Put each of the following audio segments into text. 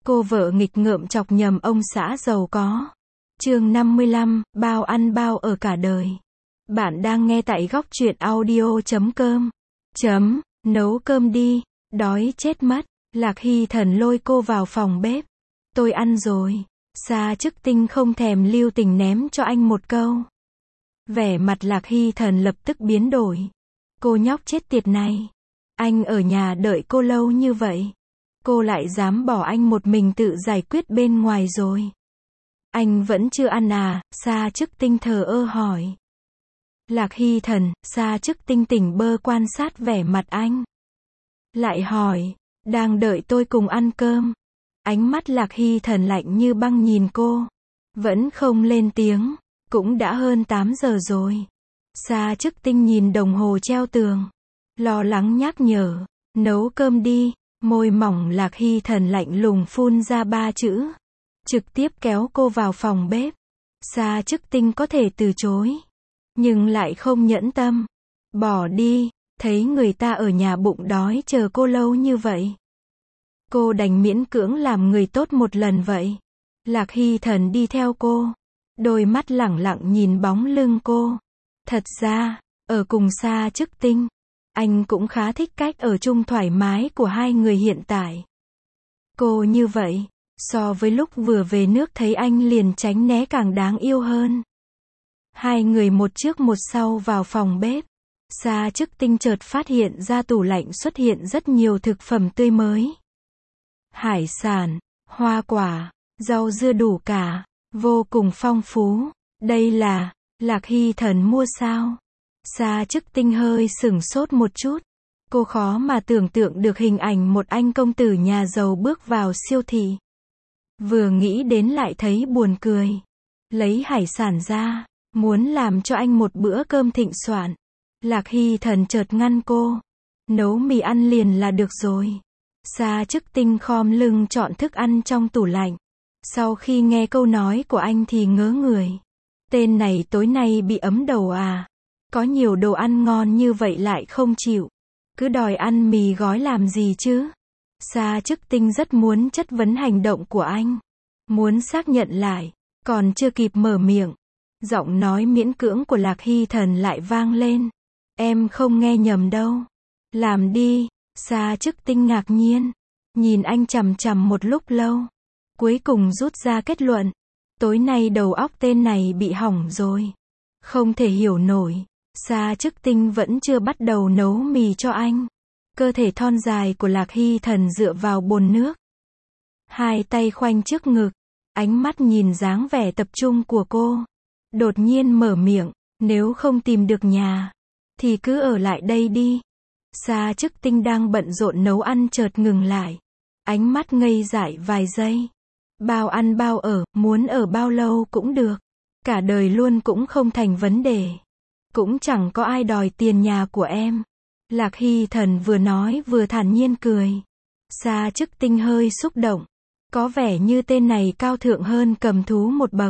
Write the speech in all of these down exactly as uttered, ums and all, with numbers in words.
Cô vợ nghịch ngợm chọc nhầm ông xã giàu có. Chương năm mươi lăm, bao ăn bao ở cả đời. Bạn đang nghe tại góc truyện audio chấm com. Chấm, nấu cơm đi, đói chết mất. Lạc Hy Thần lôi cô vào phòng bếp. Tôi ăn rồi. Sa Chức Tinh không thèm lưu tình ném cho anh một câu. Vẻ mặt Lạc Hy Thần lập tức biến đổi. Cô nhóc chết tiệt này. Anh ở nhà đợi cô lâu như vậy. Cô lại dám bỏ anh một mình tự giải quyết bên ngoài rồi. Anh vẫn chưa ăn à? Sa Chức Tinh thờ ơ hỏi. Lạc Hy Thần, Sa Chức Tinh tỉnh bơ quan sát vẻ mặt anh. Lại hỏi, đang đợi tôi cùng ăn cơm. Ánh mắt Lạc Hy Thần lạnh như băng nhìn cô. Vẫn không lên tiếng, cũng đã hơn tám giờ rồi. Sa Chức Tinh nhìn đồng hồ treo tường. Lo lắng nhắc nhở, nấu cơm đi. Môi mỏng Lạc Hy Thần lạnh lùng phun ra ba chữ. Trực tiếp kéo cô vào phòng bếp. Sa Chức Tinh có thể từ chối, nhưng lại không nhẫn tâm. Bỏ đi, thấy người ta ở nhà bụng đói chờ cô lâu như vậy. Cô đành miễn cưỡng làm người tốt một lần vậy. Lạc Hy Thần đi theo cô. Đôi mắt lẳng lặng nhìn bóng lưng cô. Thật ra, ở cùng Sa Chức Tinh, anh cũng khá thích cách ở chung thoải mái của hai người hiện tại. Cô như vậy, so với lúc vừa về nước thấy anh liền tránh né càng đáng yêu hơn. Hai người một trước một sau vào phòng bếp. Sa Chức Tinh chợt phát hiện ra tủ lạnh xuất hiện rất nhiều thực phẩm tươi mới. Hải sản, hoa quả, rau dưa đủ cả, vô cùng phong phú. Đây là, Lạc Hy Thần mua sao? Sa Chức Tinh hơi sửng sốt một chút. Cô khó mà tưởng tượng được hình ảnh một anh công tử nhà giàu bước vào siêu thị. Vừa nghĩ đến lại thấy buồn cười. Lấy hải sản ra, muốn làm cho anh một bữa cơm thịnh soạn. Lạc Hy Thần chợt ngăn cô. Nấu mì ăn liền là được rồi. Sa Chức Tinh khom lưng chọn thức ăn trong tủ lạnh. Sau khi nghe câu nói của anh thì ngớ người. Tên này tối nay bị ấm đầu à? Có nhiều đồ ăn ngon như vậy lại không chịu. Cứ đòi ăn mì gói làm gì chứ? Sa Chức Tinh rất muốn chất vấn hành động của anh. Muốn xác nhận lại. Còn chưa kịp mở miệng. Giọng nói miễn cưỡng của Lạc Hy Thần lại vang lên. Em không nghe nhầm đâu. Làm đi. Sa Chức Tinh ngạc nhiên. Nhìn anh chằm chằm một lúc lâu. Cuối cùng rút ra kết luận. Tối nay đầu óc tên này bị hỏng rồi. Không thể hiểu nổi. Sa Chức Tinh vẫn chưa bắt đầu nấu mì cho anh. Cơ thể thon dài của Lạc Hy Thần dựa vào bồn nước. Hai tay khoanh trước ngực. Ánh mắt nhìn dáng vẻ tập trung của cô. Đột nhiên mở miệng. Nếu không tìm được nhà, thì cứ ở lại đây đi. Sa Chức Tinh đang bận rộn nấu ăn chợt ngừng lại. Ánh mắt ngây dại vài giây. Bao ăn bao ở, muốn ở bao lâu cũng được. Cả đời luôn cũng không thành vấn đề. Cũng chẳng có ai đòi tiền nhà của em. Lạc Hy Thần vừa nói vừa thản nhiên cười. Sa Chức Tinh hơi xúc động. Có vẻ như tên này cao thượng hơn cầm thú một bậc.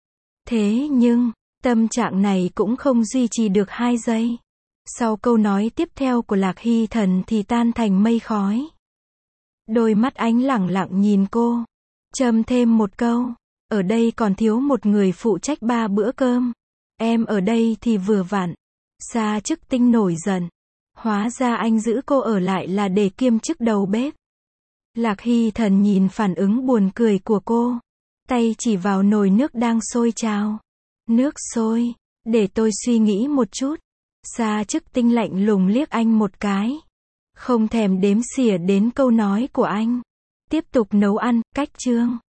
Thế nhưng, tâm trạng này cũng không duy trì được hai giây. Sau câu nói tiếp theo của Lạc Hy Thần thì tan thành mây khói. Đôi mắt ánh lẳng lặng nhìn cô. Châm thêm một câu. Ở đây còn thiếu một người phụ trách ba bữa cơm. Em ở đây thì vừa vặn. Sa Chức Tinh nổi giận. Hóa ra anh giữ cô ở lại là để kiêm chức đầu bếp. Lạc Hy Thần nhìn phản ứng buồn cười của cô. Tay chỉ vào nồi nước đang sôi trào. Nước sôi. Để tôi suy nghĩ một chút. Sa Chức Tinh lạnh lùng liếc anh một cái. Không thèm đếm xỉa đến câu nói của anh. Tiếp tục nấu ăn, cách chương.